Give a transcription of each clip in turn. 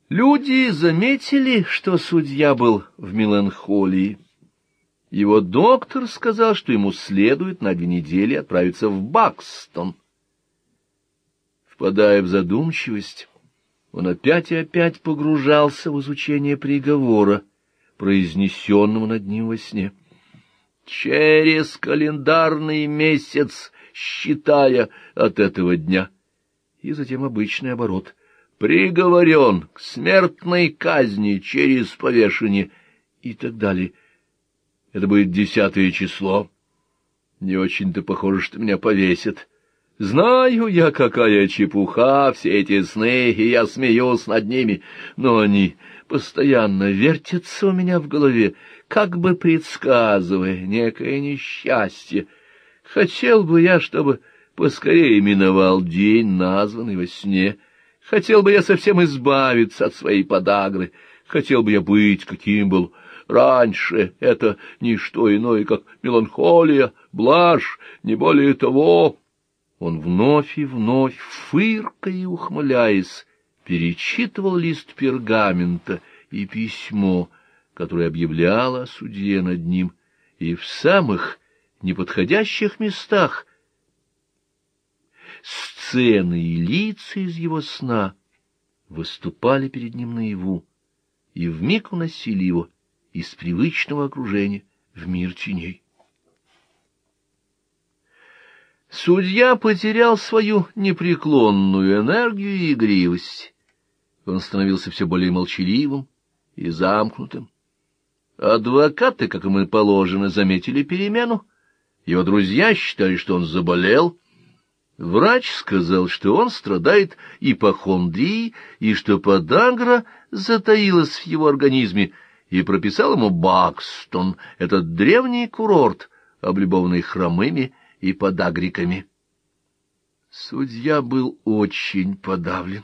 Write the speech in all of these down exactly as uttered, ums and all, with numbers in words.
Люди заметили, что судья был в меланхолии. Его доктор сказал, что ему следует на две недели отправиться в Бакстон. Впадая в задумчивость, он опять и опять погружался в изучение приговора, произнесенного над ним во сне. Через календарный месяц, считая от этого дня, и затем обычный оборот. Приговорен к смертной казни через повешение и так далее. Это будет десятое число. Не очень-то похоже, что меня повесят. Знаю я, какая чепуха, все эти сны, и я смеюсь над ними, но они постоянно вертятся у меня в голове, как бы предсказывая некое несчастье. Хотел бы я, чтобы поскорее миновал день, названный во сне. Хотел бы я совсем избавиться от своей подагры. Хотел бы я быть, каким был раньше. Это не что иное, как меланхолия, блажь, не более того. Он вновь и вновь, фыркая и ухмыляясь, перечитывал лист пергамента и письмо, которое объявляло о суде над ним, и в самых неподходящих местах сцены и лица из его сна выступали перед ним наяву и вмиг уносили его из привычного окружения в мир теней. Судья потерял свою непреклонную энергию и игривость. Он становился все более молчаливым и замкнутым. Адвокаты, как им и положено, заметили перемену. Его друзья считали, что он заболел. Врач сказал, что он страдает ипохондрией, и что подагра затаилась в его организме, и прописал ему Бакстон, этот древний курорт, облюбованный хромыми и подагриками. Судья был очень подавлен.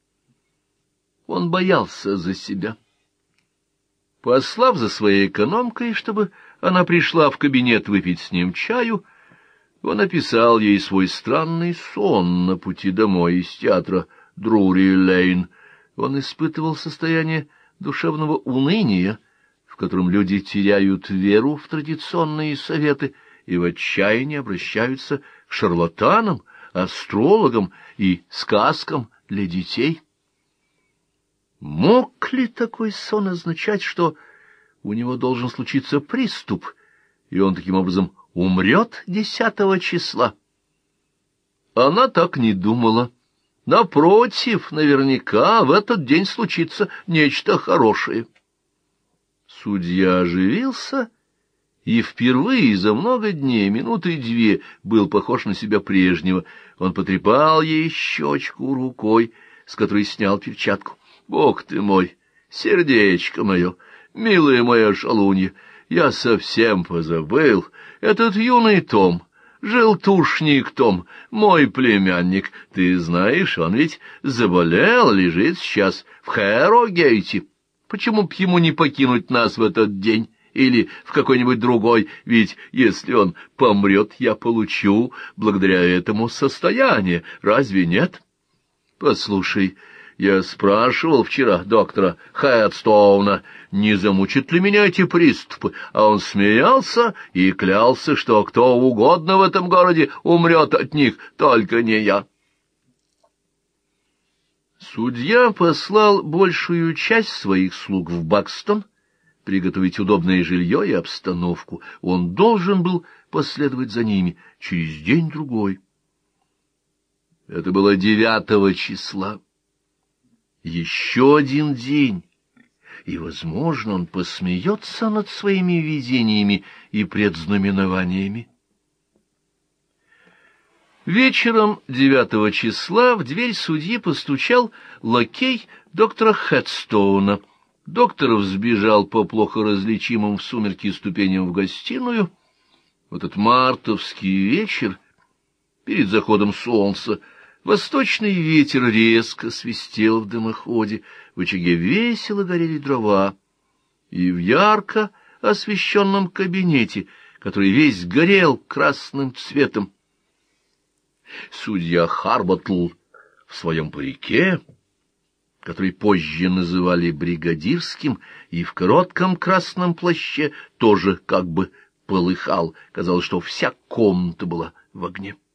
Он боялся за себя. Послав за своей экономкой, чтобы она пришла в кабинет выпить с ним чаю, он описал ей свой странный сон на пути домой из театра Друри-Лейн. Он испытывал состояние душевного уныния, в котором люди теряют веру в традиционные советы и в отчаянии обращаются к шарлатанам, астрологам и сказкам для детей. Мог ли такой сон означать, что у него должен случиться приступ, и он таким образом умрет десятого числа? Она так не думала. Напротив, наверняка в этот день случится нечто хорошее. Судья оживился и впервые за много дней, минуты две, был похож на себя прежнего. Он потрепал ей щечку рукой, с которой снял перчатку. «Бог ты мой, сердечко мое, милая моя шалунья, я совсем позабыл. Этот юный Том, желтушник Том, мой племянник, ты знаешь, он ведь заболел, лежит сейчас в Хэррогейте. Почему б ему не покинуть нас в этот день или в какой-нибудь другой? Ведь если он помрет, я получу благодаря этому состояние, разве нет? Послушай, я спрашивал вчера доктора Хедстоуна, не замучат ли меня эти приступы, а он смеялся и клялся, что кто угодно в этом городе умрет от них, только не я. Судья послал большую часть своих слуг в Бакстон приготовить удобное жилье и обстановку. Он должен был последовать за ними через день-другой. Это было девятого числа. Еще один день, и, возможно, он посмеется над своими видениями и предзнаменованиями. Вечером девятого числа в дверь судьи постучал лакей доктора Хедстоуна. Доктор взбежал по плохо различимым в сумерки ступеням в гостиную. В этот мартовский вечер, перед заходом солнца, восточный ветер резко свистел в дымоходе, в очаге весело горели дрова, и в ярко освещенном кабинете, который весь горел красным цветом, судья Харботл в своем парике, который позже называли бригадирским, и в коротком красном плаще тоже как бы полыхал. Казалось, что вся комната была в огне.